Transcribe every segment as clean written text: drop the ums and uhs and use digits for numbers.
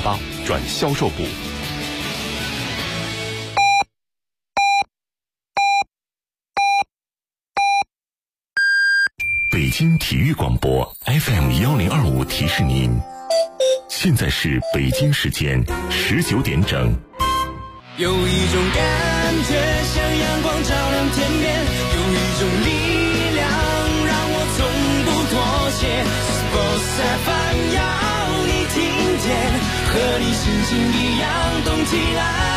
88转销售部。北京体育广播 FM1025提示您，现在是北京时间19点整。 有一种感觉像阳光照亮天边，有一种力量让我从不妥协。Sports FM 要你听见，和你心情一样动起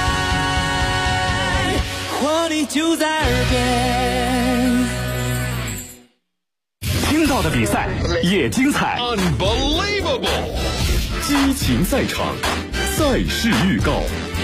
来，活力就在耳边。 听到的比赛也精彩 Unbelievable！ 激情赛场，赛事预告。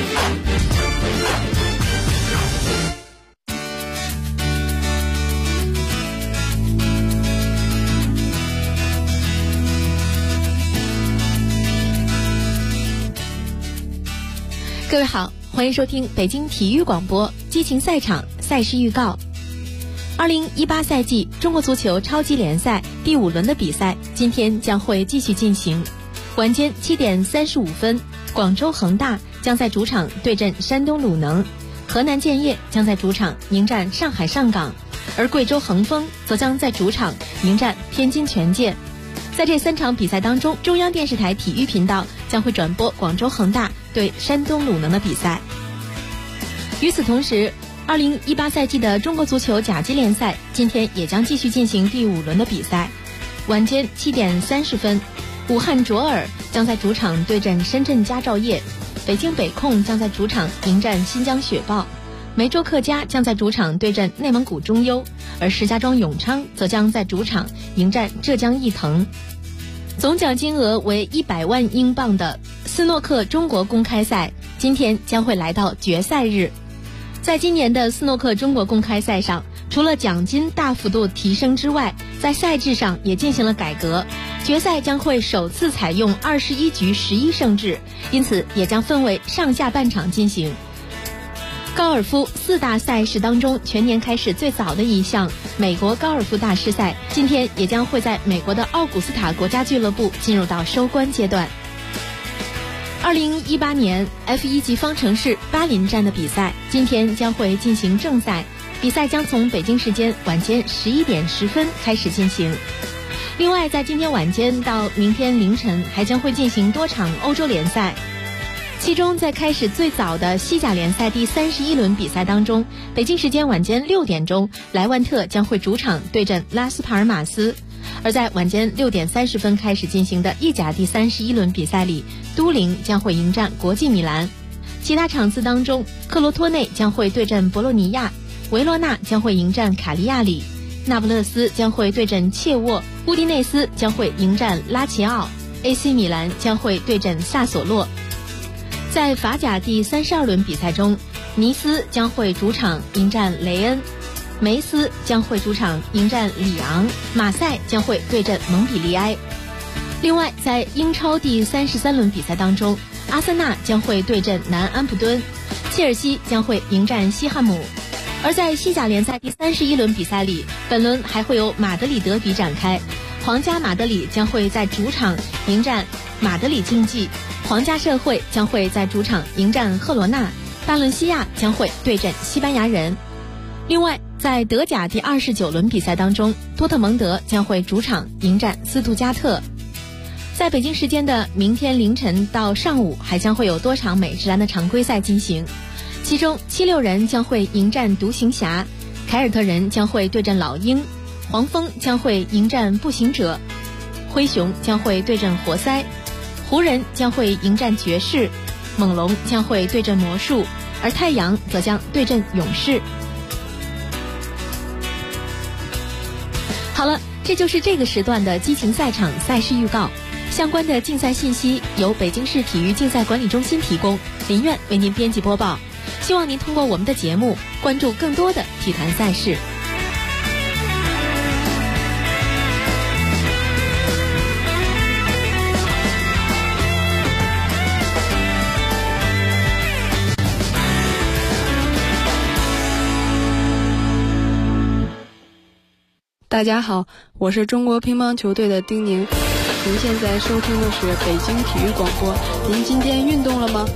各位好，欢迎收听北京体育广播激情赛场赛事预告。2018赛季中国足球超级联赛第5轮的比赛今天将会继续进行。晚间7点35分，广州恒大将在主场对阵山东鲁能，河南建业将在主场迎战上海上港，而贵州恒丰则将在主场迎战天津权健。在这3场比赛当中，中央电视台体育频道将会转播广州恒大对山东鲁能的比赛。与此同时，2018赛季的中国足球甲级联赛今天也将继续进行第5轮的比赛。晚间7点30分，武汉卓尔将在主场对阵深圳佳兆业，北京北控将在主场迎战新疆雪豹，梅州客家将在主场对阵内蒙古中优，而石家庄永昌则将在主场迎战浙江毅腾。总奖金额为100万英镑的斯诺克中国公开赛今天将会来到决赛日。在今年的斯诺克中国公开赛上，除了奖金大幅度提升之外，在赛制上也进行了改革，决赛将会首次采用21局11胜制，因此也将分为上下半场进行。高尔夫4大赛事当中全年开始最早的一项美国高尔夫大师赛，今天也将会在美国的奥古斯塔国家俱乐部进入到收官阶段。2018年 F1 级方程式巴林站的比赛今天将会进行正赛，比赛将从北京时间晚间11点10分开始进行。另外，在今天晚间到明天凌晨还将会进行多场欧洲联赛，其中在开始最早的西甲联赛第31轮比赛当中，北京时间晚间6点钟，莱万特将会主场对阵拉斯帕尔马斯。而在晚间6点30分开始进行的意甲第31轮比赛里，都灵将会迎战国际米兰。其他场次当中，克罗托内将会对阵博洛尼亚，维罗纳将会迎战卡利亚里，那不勒斯将会对阵切沃，乌迪内斯将会迎战拉齐奥， AC 米兰将会对阵萨索洛。在法甲第32轮比赛中，尼斯将会主场迎战雷恩，梅斯将会主场迎战里昂，马赛将会对阵蒙彼利埃。另外，在英超第33轮比赛当中，阿森纳将会对阵南安普敦，切尔西将会迎战西汉姆。而在西甲联赛第31轮比赛里，本轮还会有马德里德比展开，皇家马德里将会在主场迎战马德里竞技，皇家社会将会在主场迎战赫罗纳，巴伦西亚将会对阵西班牙人。另外，在德甲第29轮比赛当中，多特蒙德将会主场迎战斯图加特。在北京时间的明天凌晨到上午，还将会有多场美职篮的常规赛进行，其中76人将会迎战独行侠，凯尔特人将会对阵老鹰，黄蜂将会迎战步行者，灰熊将会对阵活塞，湖人将会迎战爵士，猛龙将会对阵魔术，而太阳则将对阵勇士。好了，这就是这个时段的激情赛场赛事预告。相关的竞赛信息由北京市体育竞赛管理中心提供，林苑为您编辑播报。希望您通过我们的节目关注更多的体坛赛事。 大家好，我是中国乒乓球队的丁宁。 您现在收听的是北京体育广播。您今天运动了吗？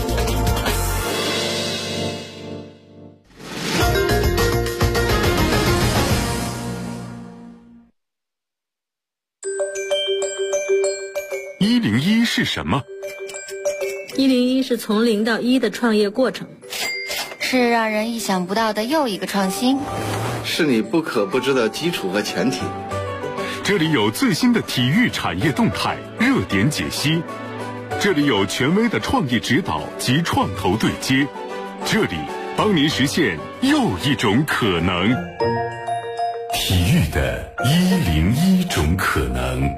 101是什么 ？101是从0到1的创业过程， 是让人意想不到的又一个创新， 是你不可不知的基础和前提。 这里有最新的体育产业动态、热点解析，这里有权威的创意指导及创投对接，这里帮您实现又一种可能。 体育的101种可能。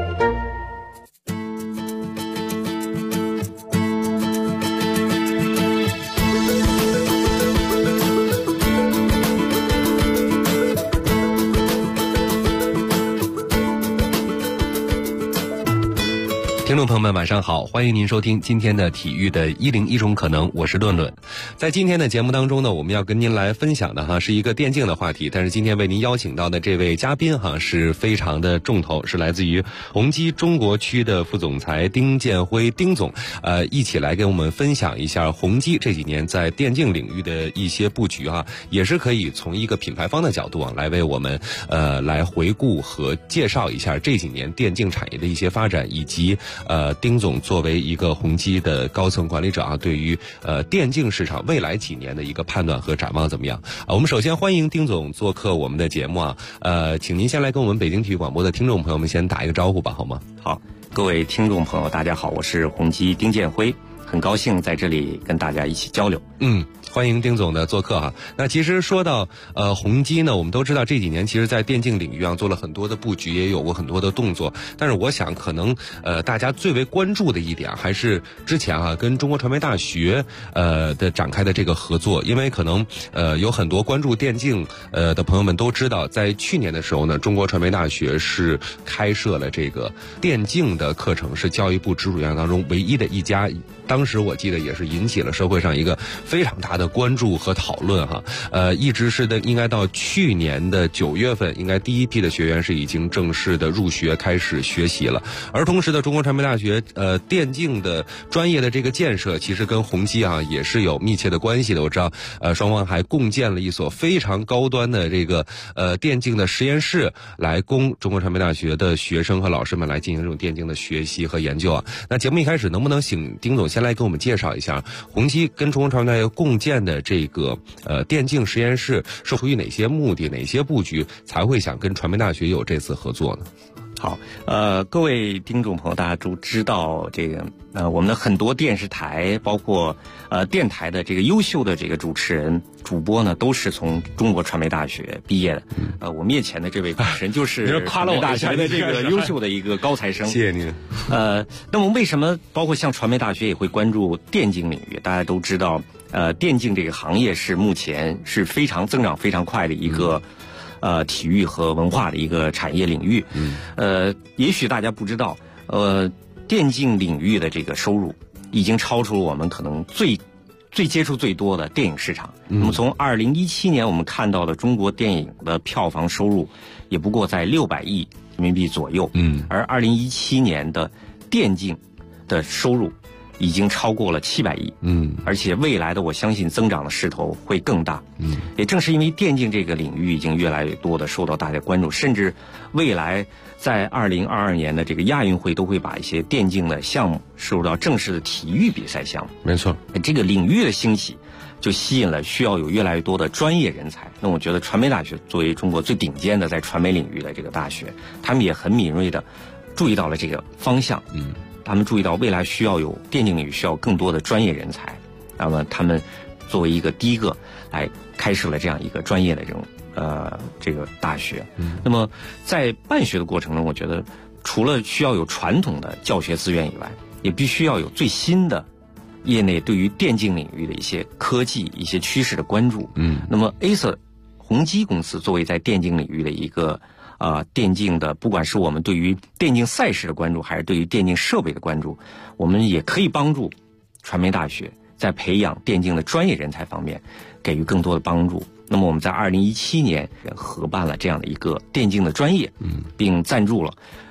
听众朋友们晚上好，欢迎您收听今天的体育的101种可能，我是顿顿。在今天的节目当中呢，我们要跟您来分享的是一个电竞的话题，但是今天为您邀请到的这位嘉宾是非常的重头，是来自于宏基中国区的副总裁丁建辉丁总，一起来跟我们分享一下宏基这几年在电竞领域的一些布局也是可以从一个品牌方的角度来为我们来回顾和介绍一下这几年电竞产业的一些发展，以及丁总作为一个宏基的高层管理者对于电竞市场未来几年的一个判断和展望怎么样？我们首先欢迎丁总做客我们的节目请您先来跟我们北京体育广播的听众朋友们先打一个招呼吧，好吗？ 好，各位听众朋友，大家好，我是宏基丁建辉，很高兴在这里跟大家一起交流。 欢迎丁总的做客那其实说到宏基呢，我们都知道这几年其实在电竞领域做了很多的布局，也有过很多的动作，但是我想可能大家最为关注的一点还是之前跟中国传媒大学的展开的这个合作，因为可能有很多关注电竞的朋友们都知道，在去年的时候呢，中国传媒大学是开设了这个电竞的课程，是教育部直属院校当中唯一的一家，当时我记得也是引起了社会上一个非常大的关注和讨论一直是应该到去年的9月份，应该第一批的学员是已经正式的入学开始学习了。而同时的中国传媒大学电竞的专业的这个建设，其实跟宏基也是有密切的关系的。我知道双方还共建了一所非常高端的这个电竞的实验室，来供中国传媒大学的学生和老师们来进行这种电竞的学习和研究那节目一开始能不能请丁总先来给我们介绍一下宏基跟中国传媒大学共建的这个电竞实验室是出于哪些目的、哪些布局才会想跟传媒大学有这次合作呢？ 好，各位听众朋友，大家都知道这个我们的很多电视台，包括电台的这个优秀的这个主持人、主播呢，都是从中国传媒大学毕业的。我面前的这位主持人就是传媒大学的这个优秀的一个高材生。 谢谢您。 那么为什么包括像传媒大学也会关注电竞领域？大家都知道，电竞这个行业是目前是非常增长非常快的一个。体育和文化的一个产业领域，也许大家不知道，电竞领域的这个收入已经超出了我们可能最接触最多的电影市场。那么从2017年我们看到的中国电影的票房收入，也不过在600亿人民币左右，而2017年的电竞的收入已经超过了700亿，而且未来的我相信增长的势头会更大，也正是因为电竞这个领域已经越来越多的受到大家关注，甚至未来在2022年的这个亚运会都会把一些电竞的项目收入到正式的体育比赛项目。 没错， 这个领域的兴起就吸引了需要有越来越多的专业人才。那我觉得传媒大学作为中国最顶尖的在传媒领域的这个大学，他们也很敏锐的注意到了这个方向，他们注意到未来需要有电竞领域需要更多的专业人才，那么他们作为一个第一个来开设了这样一个专业的这种这个大学。那么在办学的过程中，我觉得除了需要有传统的教学资源以外，也必须要有最新的业内对于电竞领域的一些科技、一些趋势的关注。那么 Acer 宏基公司作为在电竞领域的一个电竞的，不管是我们对于电竞赛事的关注，还是对于电竞设备的关注，我们也可以帮助传媒大学在培养电竞的专业人才方面给予更多的帮助。那么我们在2017年合办了这样的一个电竞的专业，并赞助了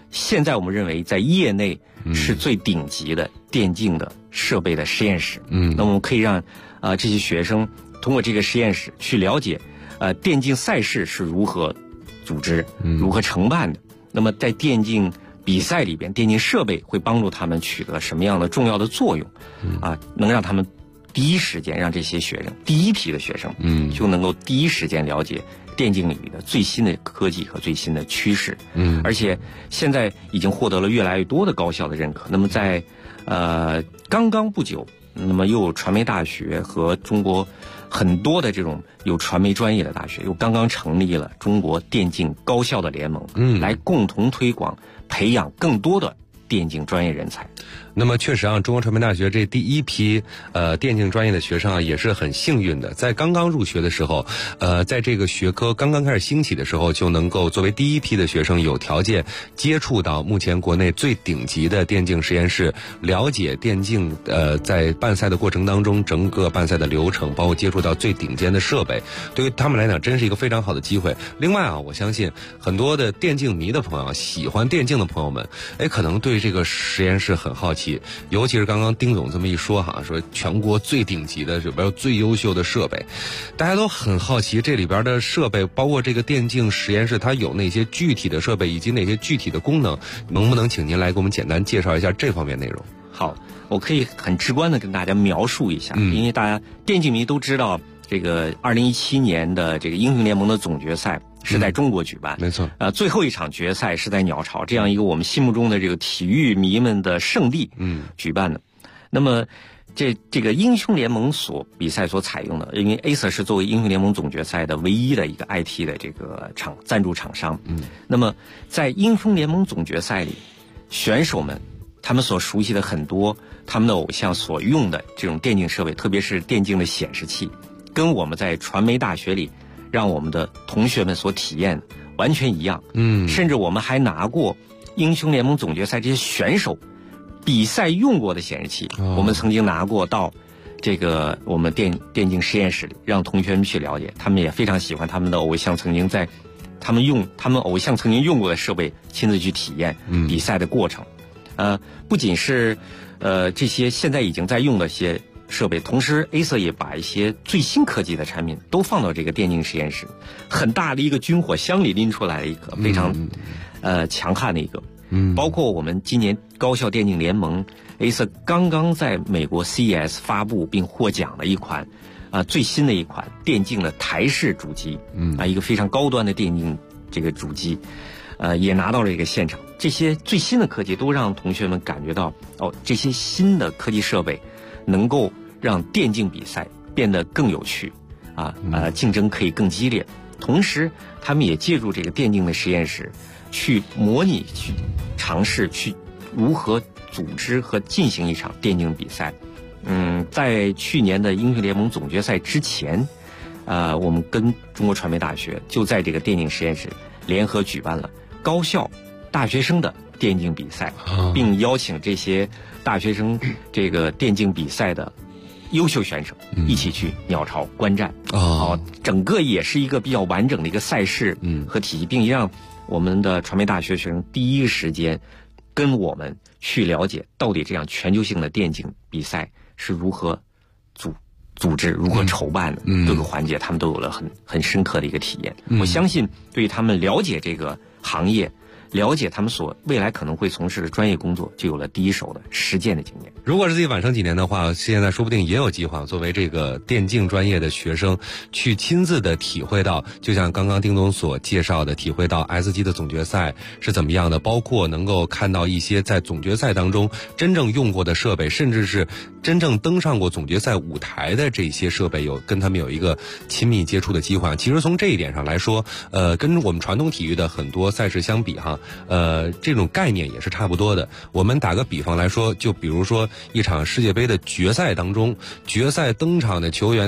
现在我们认为在业内是最顶级的电竞的设备的实验室。那么我们可以让这些学生通过这个实验室去了解电竞赛事是如何组织、如何承办的。那么在电竞比赛里边，电竞设备会帮助他们取得什么样的重要的作用？能让他们第一时间让这些学生，第一批的学生，就能够第一时间了解电竞领域的最新的科技和最新的趋势。而且现在已经获得了越来越多的高校的认可。那么在刚刚不久，那么又有传媒大学和中国很多的这种有传媒专业的大学又刚刚成立了中国电竞高校的联盟，来共同推广培养更多的电竞专业人才。 那么确实中国传媒大学这第一批电竞专业的学生也是很幸运的，在刚刚入学的时候，在这个学科刚刚开始兴起的时候，就能够作为第一批的学生有条件接触到目前国内最顶级的电竞实验室，了解电竞在办赛的过程当中整个办赛的流程，包括接触到最顶尖的设备，对于他们来讲真是一个非常好的机会。另外我相信很多的电竞迷的朋友，喜欢电竞的朋友们，可能对这个实验室很好奇，尤其是刚刚丁总这么一说说全国最顶级的里边最优秀的设备，大家都很好奇这里边的设备，包括这个电竞实验室它有哪些具体的设备以及哪些具体的功能，能不能请您来给我们简单介绍一下这方面内容？ 好，我可以很直观的跟大家描述一下，因为大家电竞迷都知道这个2017年的这个英雄联盟的总决赛是在中国举办， 没错。 最后一场决赛是在鸟巢这样一个我们心目中的这个体育迷们的圣地，举办的。那么这个英雄联盟比赛所采用的，因为 Acer 是作为英雄联盟总决赛的唯一的一个 IT 的这个赞助厂商。那么在英雄联盟总决赛里，选手们他们所熟悉的很多他们的偶像所用的这种电竞设备，特别是电竞的显示器，跟我们在传媒大学里让我们的同学们所体验完全一样。甚至我们还拿过英雄联盟总决赛这些选手比赛用过的显示器，我们曾经拿过到这个我们电竞实验室里，让同学们去了解，他们也非常喜欢他们的偶像曾经在他们偶像曾经用过的设备，亲自去体验比赛的过程。不仅是这些现在已经在用的一些设备，同时 Acer 也把一些最新科技的产品都放到这个电竞实验室，很大的一个军火箱里拎出来了一个非常强悍的一个。包括我们今年高校电竞联盟 Acer 刚刚在美国 CES 发布并获奖的一款最新的一款电竞的台式主机，一个非常高端的电竞这个主机，也拿到了这个现场。这些最新的科技都让同学们感觉到这些新的科技设备能够让电竞比赛变得更有趣，竞争可以更激烈。同时他们也借助这个电竞的实验室去模拟，去尝试去如何组织和进行一场电竞比赛。在去年的英雄联盟总决赛之前，我们跟中国传媒大学就在这个电竞实验室联合举办了高校大学生的电竞比赛，并邀请这些大学生这个电竞比赛的优秀选手一起去鸟巢观战。整个也是一个比较完整的一个赛事和体系，并让我们的传媒大学学生第一时间跟我们去了解到底这样全球性的电竞比赛是如何组织、如何筹办的，各个环节他们都有了很深刻的一个体验。我相信对于他们了解这个行业，了解他们未来可能会从事的专业工作，就有了第一手的实践的经验。 如果是自己晚生几年的话，现在说不定也有计划作为这个电竞专业的学生去亲自的体会到，就像刚刚丁总所介绍的，体会到 S 级的总决赛是怎么样的，包括能够看到一些在总决赛当中真正用过的设备，甚至是真正登上过总决赛舞台的这些设备，跟他们有一个亲密接触的机会。其实从这一点上来说，跟我们传统体育的很多赛事相比这种概念也是差不多的。我们打个比方来说，就比如说一场世界杯的决赛当中，决赛登场的球员他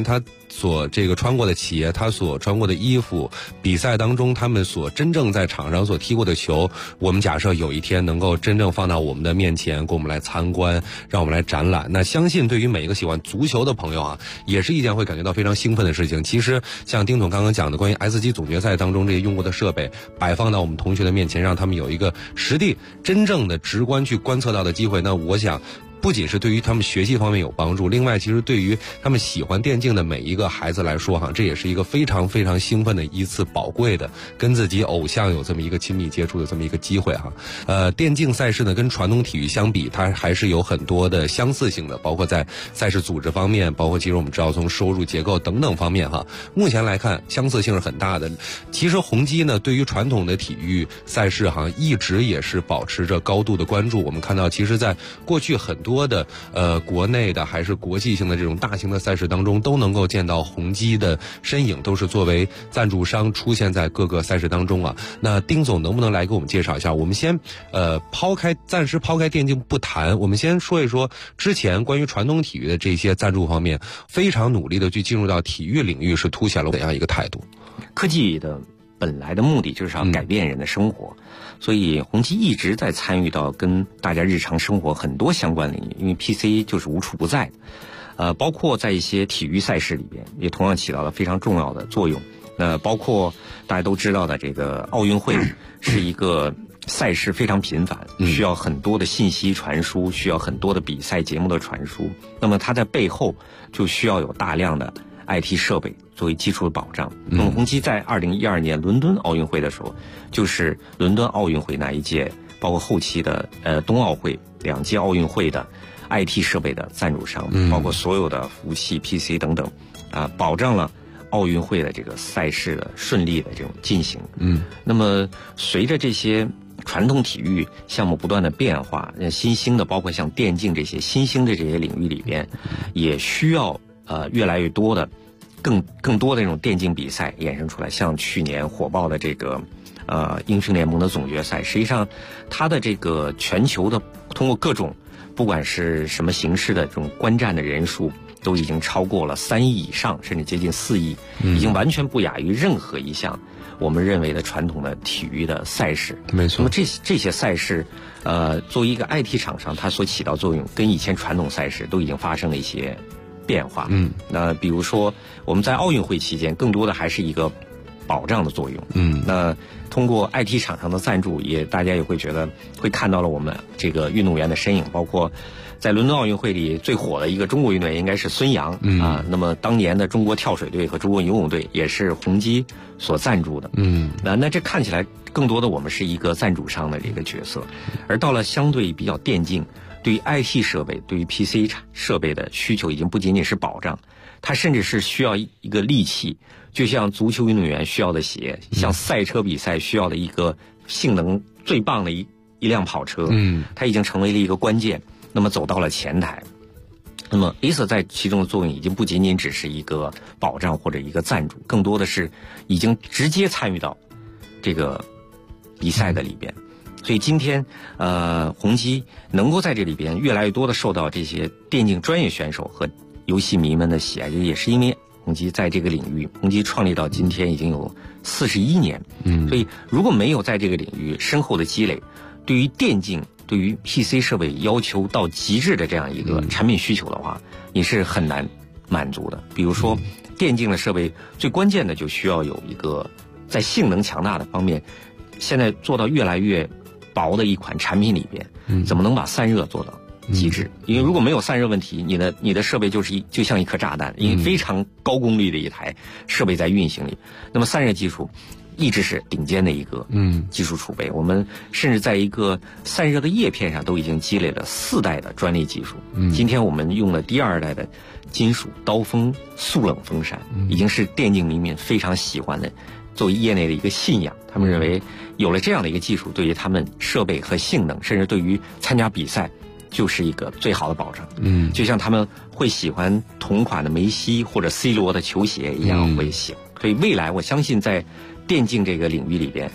所这个穿过的鞋，他所穿过的衣服，比赛当中他们所真正在场上所踢过的球，我们假设有一天能够真正放到我们的面前，给我们来参观，让我们来展览，那相信对于每一个喜欢足球的朋友啊，也是一件会感觉到非常兴奋的事情。其实像丁总刚刚讲的关于 S 级总决赛当中这些用过的设备摆放到我们同学的面前，让他们有一个实地真正的直观去观测到的机会，那我想不仅是对于他们学习方面有帮助，另外其实对于他们喜欢电竞的每一个孩子来说哈，这也是一个非常非常兴奋的一次宝贵的跟自己偶像有这么一个亲密接触的这么一个机会哈。电竞赛事呢跟传统体育相比，它还是有很多的相似性的，包括在赛事组织方面，包括其实我们知道从收入结构等等方面哈，目前来看相似性是很大的。其实宏基呢对于传统的体育赛事哈一直也是保持着高度的关注。我们看到其实在过去很多的国内的还是国际性的这种大型的赛事当中，都能够见到宏基的身影，都是作为赞助商出现在各个赛事当中啊。那丁总能不能来给我们介绍一下？我们先暂时抛开电竞不谈，我们先说一说之前关于传统体育的这些赞助方面，非常努力的去进入到体育领域，是凸显了怎样一个态度？ 科技的本来的目的就是要改变人的生活，所以宏基一直在参与到跟大家日常生活很多相关领域，因为 PC 就是无处不在的，包括在一些体育赛事里边也同样起到了非常重要的作用。包括大家都知道的这个奥运会是一个赛事非常频繁，需要很多的信息传输，需要很多的比赛节目的传输，那么它在背后就需要有大量的 IT 设备作为基础的保障。那么宏基在2012年伦敦奥运会的时候，就是伦敦奥运会那一届，包括后期的冬奥会2届奥运会的 IT 设备的赞助商，包括所有的服务器 PC 等等保障了奥运会的这个赛事的顺利的这种进行。那么随着这些传统体育项目不断的变化，新兴的包括像电竞这些新兴的这些领域里边，也需要越来越多的更多的这种电竞比赛衍生出来。像去年火爆的这个英雄联盟的总决赛，实际上它的这个全球的通过各种不管是什么形式的这种观战的人数都已经超过了3亿以上，甚至接近4亿，已经完全不亚于任何一项我们认为的传统的体育的赛事。 没错。 那么这些赛事作为一个 IT 厂商，它所起到作用跟以前传统赛事都已经发生了一些变化。那比如说我们在奥运会期间更多的还是一个保障的作用。那通过 IT 厂商的赞助，大家也会觉得会看到了我们这个运动员的身影，包括在伦敦奥运会里最火的一个中国运动员应该是孙杨那么当年的中国跳水队和中国游泳队也是宏基所赞助的。那这看起来更多的我们是一个赞助商的这个角色，而到了相对比较电竞，对于 IT 设备对于 PC 设备的需求已经不仅仅是保障，它甚至是需要一个利器，就像足球运动员需要的鞋，像赛车比赛需要的一个性能最棒的一辆跑车，它已经成为了一个关键，那么走到了前台。那么 Acer 在其中的作用已经不仅仅只是一个保障或者一个赞助，更多的是已经直接参与到这个比赛的里边。所以今天宏基能够在这里边越来越多的受到这些电竞专业选手和游戏迷们的喜爱，也是因为宏基在这个领域，宏基创立到今天已经有41年。所以如果没有在这个领域深厚的积累，对于电竞对于 PC 设备要求到极致的这样一个产品需求的话，你是很难满足的。比如说电竞的设备最关键的就需要有一个在性能强大的方面，现在做到越来越薄的一款产品里边，怎么能把散热做到极致？因为如果没有散热问题，你的设备就像一颗炸弹，因为非常高功率的一台设备在运行里，那么散热技术一直是顶尖的一个技术储备。我们甚至在一个散热的叶片上都已经积累了4代的专利技术。今天我们用了第2代的金属刀锋速冷风扇，已经是电竞迷们非常喜欢的，作为业内的一个信仰。他们认为有了这样的一个技术，对于他们设备和性能，甚至对于参加比赛就是一个最好的保障。就像他们会喜欢同款的梅西或者 C 罗的球鞋一样会喜欢。所以未来我相信在电竞这个领域里边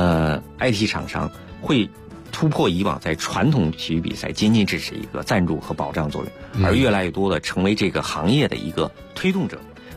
IT 厂商会突破以往在传统体育比赛仅仅只是一个赞助和保障作用，而越来越多的成为这个行业的一个推动者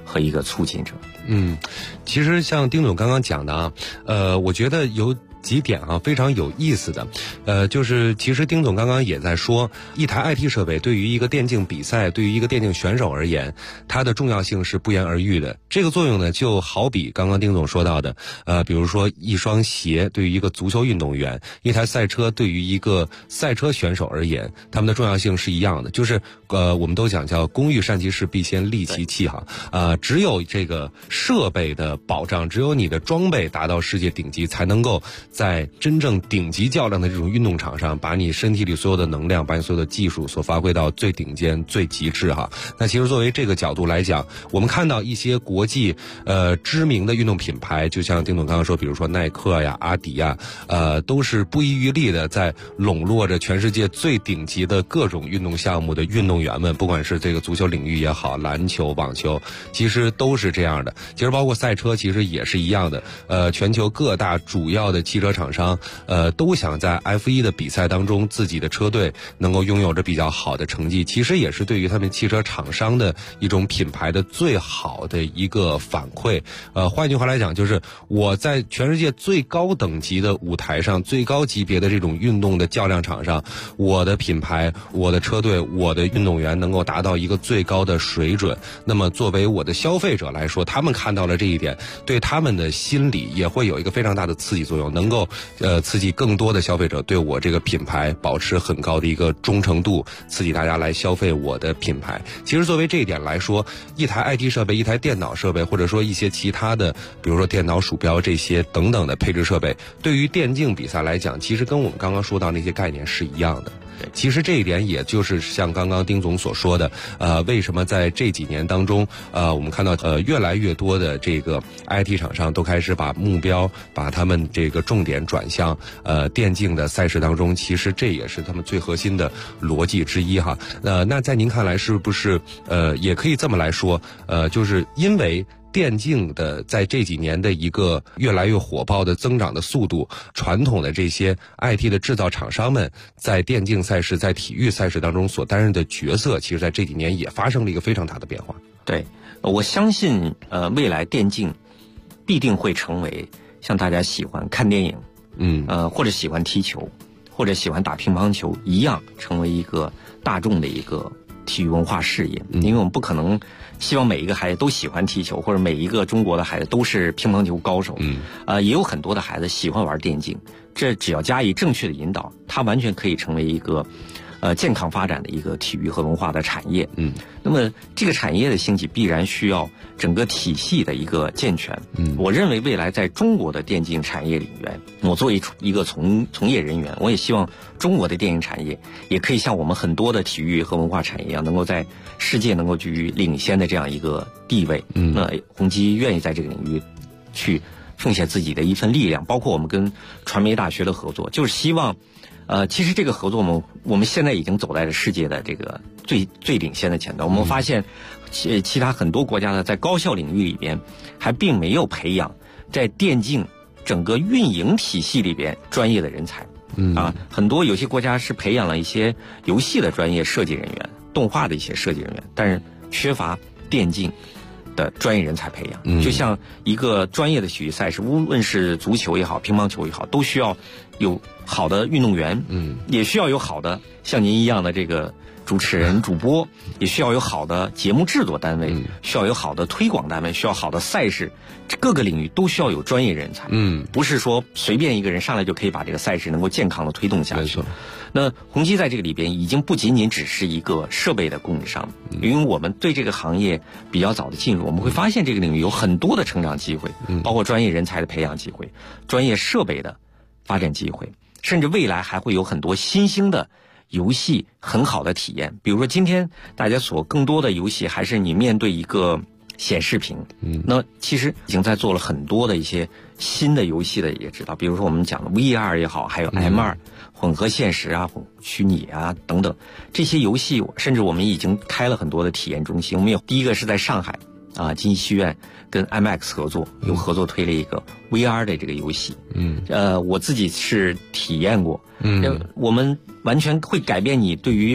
和一个促进者。 其实像丁总刚刚讲的啊，我觉得有几点啊非常有意思的，就是其实丁总刚刚也在说，一台 IT 设备对于一个电竞比赛，对于一个电竞选手而言，它的重要性是不言而喻的。这个作用呢，就好比刚刚丁总说到的，比如说一双鞋对于一个足球运动员，一台赛车对于一个赛车选手而言，他们的重要性是一样的。就是我们都讲叫工欲善其事，必先利其器哈。只有这个设备的保障，只有你的装备达到世界顶级，才能够在真正顶级较量的这种运动场上，把你身体里所有的能量，把你所有的技术所发挥到最顶尖、最极致哈。那其实作为这个角度来讲，我们看到一些国际知名的运动品牌，就像丁总刚刚说，比如说耐克呀、阿迪呀，都是不遗余力的在笼络着全世界最顶级的各种运动项目的运动员们，不管是这个足球领域也好，篮球、网球，其实都是这样的。其实包括赛车，其实也是一样的。全球各大主要的汽车厂商，都想在 F1 的比赛当中，自己的车队能够拥有着比较好的成绩，其实也是对于他们汽车厂商的一种品牌的最好的一个反馈。换句话来讲，就是我在全世界最高等级的舞台上，最高级别的这种运动的较量场上，我的品牌、我的车队、我的运动员能够达到一个最高的水准。那么作为我的消费者来说，他们看到了这一点，对他们的心理也会有一个非常大的刺激作用，能够刺激更多的消费者对我这个品牌保持很高的一个忠诚度，刺激大家来消费我的品牌。其实作为这一点来说，一台 IT 设备、一台电脑设备，或者说一些其他的，比如说电脑、鼠标这些等等的配置设备，对于电竞比赛来讲，其实跟我们刚刚说到那些概念是一样的。其实这一点也就是像刚刚丁总所说的，为什么在这几年当中，我们看到越来越多的这个 IT 厂商都开始把目标、把他们这个重点转向电竞的赛事当中，其实这也是他们最核心的逻辑之一哈。那在您看来，是不是也可以这么来说，就是因为电竞的在这几年的一个越来越火爆的增长的速度，传统的这些 IT 的制造厂商们在电竞赛事、在体育赛事当中所担任的角色，其实在这几年也发生了一个非常大的变化。 对，我相信未来电竞必定会成为像大家喜欢看电影，或者喜欢踢球，或者喜欢打乒乓球一样，成为一个大众的一个体育文化事业。因为我们不可能希望每一个孩子都喜欢踢球，或者每一个中国的孩子都是乒乓球高手。也有很多的孩子喜欢玩电竞，这只要加以正确的引导，它完全可以成为一个健康发展的一个体育和文化的产业。那么这个产业的兴起必然需要整个体系的一个健全。我认为未来在中国的电竞产业里面，我作为一个从业人员，我也希望中国的电影产业也可以像我们很多的体育和文化产业一样，能够在世界能够居于领先的这样一个地位。那宏基愿意在这个领域去奉献自己的一份力量，包括我们跟传媒大学的合作，就是希望其实这个合作我们现在已经走在了世界的这个最领先的前端。我们发现其他很多国家呢，在高校领域里边还并没有培养在电竞整个运营体系里边专业的人才。很多有些国家是培养了一些游戏的专业设计人员、动画的一些设计人员，但是缺乏电竞的专业人才培养。就像一个专业的体育赛事，无论是足球也好、乒乓球也好，都需要有好的运动员，也需要有好的像您一样的这个主持人、主播，也需要有好的节目制作单位，需要有好的推广单位，需要好的赛事，各个领域都需要有专业人才。不是说随便一个人上来就可以把这个赛事能够健康的推动下去。那宏基在这个里边已经不仅仅只是一个设备的供应商，因为我们对这个行业比较早的进入，我们会发现这个领域有很多的成长机会，包括专业人才的培养机会、专业设备的发展机会，甚至未来还会有很多新兴的游戏很好的体验。比如说今天大家所更多的游戏还是你面对一个显示屏，那其实已经在做了很多的一些新的游戏的也知道，比如说我们讲的 VR 也好，还有 M2 混合现实啊、虚拟啊等等这些游戏，甚至我们已经开了很多的体验中心。我们有第一个是在上海金鸡戏院跟 IMAX 合作，有合作推了一个 VR 的这个游戏。我自己是体验过，我们完全会改变你对于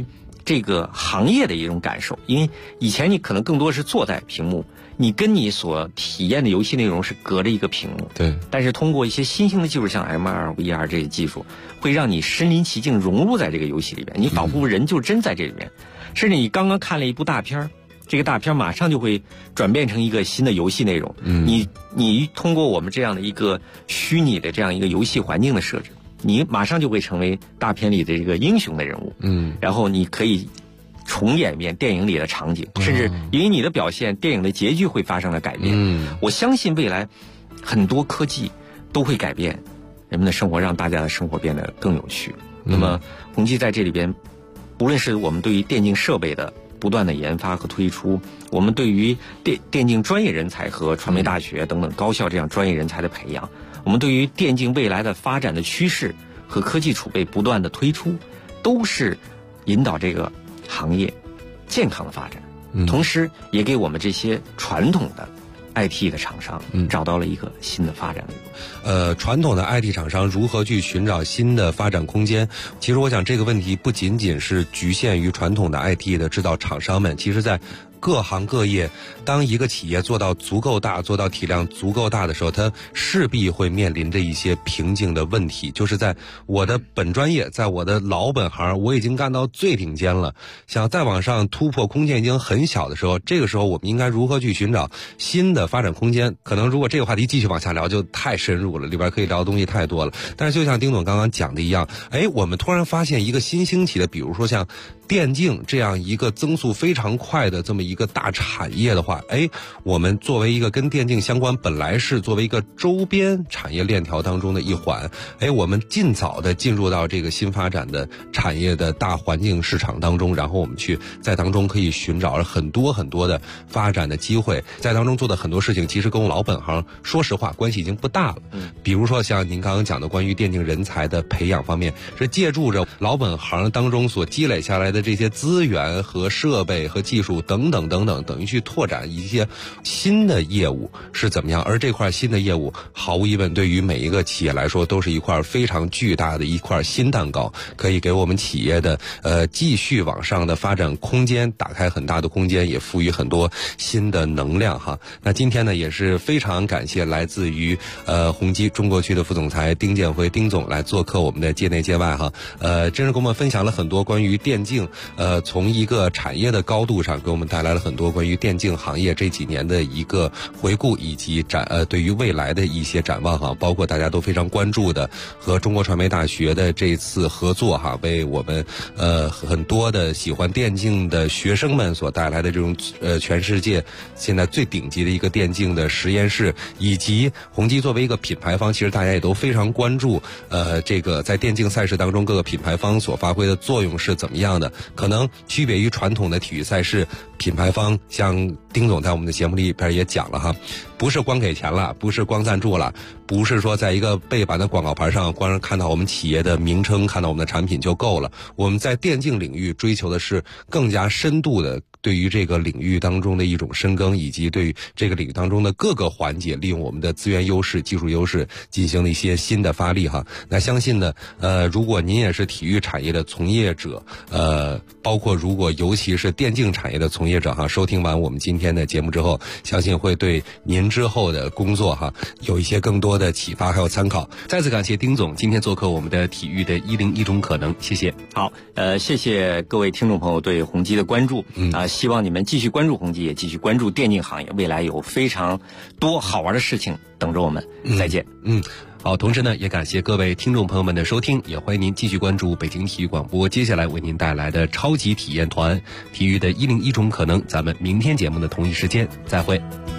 这个行业的一种感受。因为以前你可能更多是坐在屏幕，你跟你所体验的游戏内容是隔着一个屏幕。 对。 但是通过一些新兴的技术，像 MR、VR 这些技术，会让你身临其境融入在这个游戏里边，你仿佛人就真在这里面。甚至你刚刚看了一部大片，这个大片马上就会转变成一个新的游戏内容。你通过我们这样的一个虚拟的这样一个游戏环境的设置，你马上就会成为大片里的这个英雄的人物。然后你可以重演一遍电影里的场景，甚至因为你的表现，电影的结局会发生了改变。我相信未来很多科技都会改变人们的生活，让大家的生活变得更有趣。那么宏基在这里边，不论是我们对于电竞设备的不断的研发和推出，我们对于电竞专业人才和传媒大学等等高校这样专业人才的培养，我们对于电竞未来的发展的趋势和科技储备不断的推出，都是引导这个行业健康的发展，同时也给我们这些传统的IT 的厂商找到了一个新的发展的路。 传统的 IT 厂商如何去寻找新的发展空间？其实我想这个问题不仅仅是局限于传统的 IT 的制造厂商们，其实在各行各业，当一个企业做到足够大，做到体量足够大的时候，它势必会面临着一些瓶颈的问题。就是在我的本专业，在我的老本行，我已经干到最顶尖了，想再往上突破空间已经很小的时候，这个时候我们应该如何去寻找新的发展空间？可能如果这个话题继续往下聊就太深入了，里边可以聊的东西太多了。但是就像丁总刚刚讲的一样，我们突然发现一个新兴起的，比如说像电竞这样一个增速非常快的这么一个大产业的话，我们作为一个跟电竞相关，本来是作为一个周边产业链条当中的一环，我们尽早的进入到这个新发展的产业的大环境市场当中，然后我们去在当中可以寻找很多很多的发展的机会，在当中做的很多事情其实跟我老本行说实话关系已经不大了。比如说像您刚刚讲的关于电竞人才的培养方面，是借助着老本行当中所积累下来的这些资源和设备和技术等等等等，等于去拓展一些新的业务是怎么样。而这块新的业务毫无疑问对于每一个企业来说都是一块非常巨大的一块新蛋糕，可以给我们企业的继续往上的发展空间打开很大的空间，也赋予很多新的能量哈。那今天呢也是非常感谢来自于宏基中国区的副总裁丁建辉丁总来做客我们的界内界外哈。真是给我们分享了很多关于电竞从一个产业的高度上给我们带来了很多关于电竞行业这几年的一个回顾，以及对于未来的一些展望哈，包括大家都非常关注的和中国传媒大学的这次合作哈，为我们很多的喜欢电竞的学生们所带来的这种全世界现在最顶级的一个电竞的实验室，以及宏基作为一个品牌方，其实大家也都非常关注这个在电竞赛事当中各个品牌方所发挥的作用是怎么样的。可能区别于传统的体育赛事，品牌方像丁总在我们的节目里边也讲了哈，不是光给钱了，不是光赞助了，不是说在一个背板的广告牌上光看到我们企业的名称，看到我们的产品就够了。我们在电竞领域追求的是更加深度的对于这个领域当中的一种深耕，以及对于这个领域当中的各个环节利用我们的资源优势、技术优势进行了一些新的发力哈。那相信呢如果您也是体育产业的从业者，包括如果尤其是电竞产业的从业者哈，收听完我们今天的节目之后，相信会对您之后的工作哈有一些更多的启发还有参考。再次感谢丁总今天做客我们的体育的101种可能，谢谢。 好，谢谢各位听众朋友对宏基的关注希望你们继续关注宏基，也继续关注电竞行业，未来有非常多好玩的事情等着我们。再见。 好，同时呢也感谢各位听众朋友们的收听，也欢迎您继续关注北京体育广播接下来为您带来的超级体验团体育的101种可能。咱们明天节目的同一时间再会。